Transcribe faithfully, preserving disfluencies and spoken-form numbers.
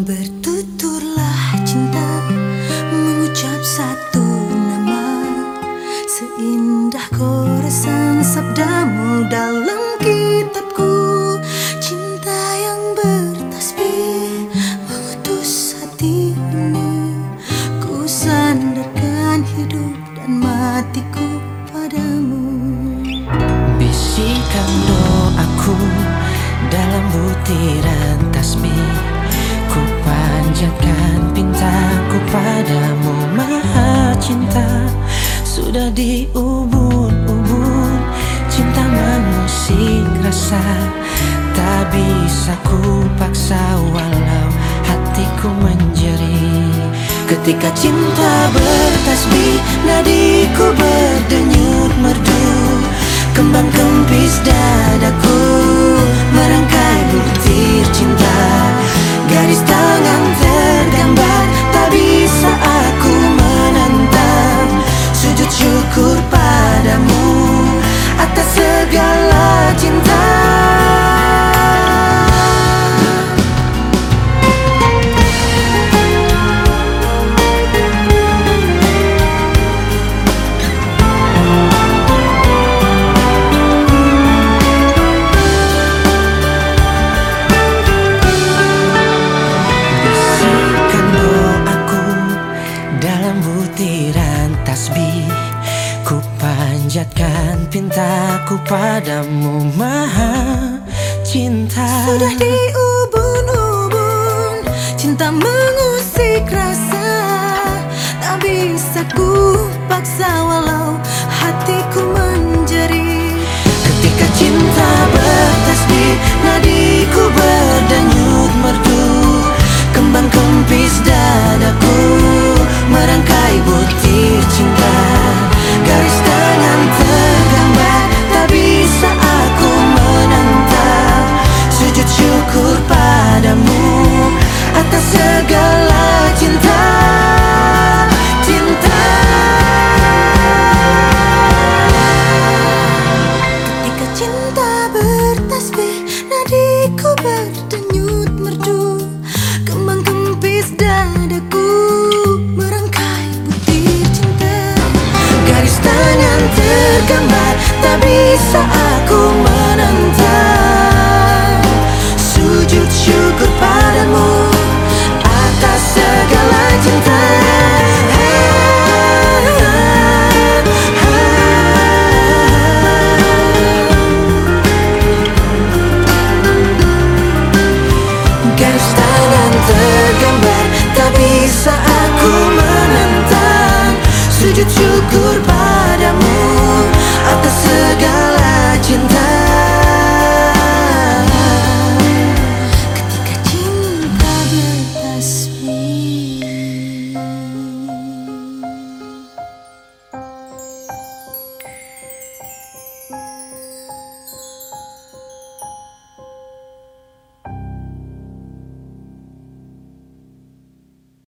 Bertuturlah cinta, mengucap satu nama, seindah goresan sabdamu dalam kitabku. Cinta yang bertasbih mengutus hati ini, ku sandarkan hidup dan matiku padamu. Bisikan doaku dalam butiran tasbih, ku panjatkan pintaku padamu Maha Cinta. Sudah diubun-ubun cinta mengusik rasa, tak bisa ku paksa walau hatiku menjerit. Ketika cinta bertasbih, nadiku berdenyut merdu, kembang kempis dadaku merangkai butir cinta. Garis tangan tergambar, tak bisa aku menentang. Sujud syukur padamu atas segala cinta. Butiran tasbih, ku panjatkan pintaku padamu Maha Cinta. Sudah diubun-ubun cinta mengusik rasa, tak bisa ku paksa walau hatiku menjerit. Ketika cinta bertasbih, nadiku berdenyut merdu, kembang kempis dadaku merangkai butir cinta. Garis tangan tergambar, tak bisa aku menentang. Sujud syukur padamu atas segala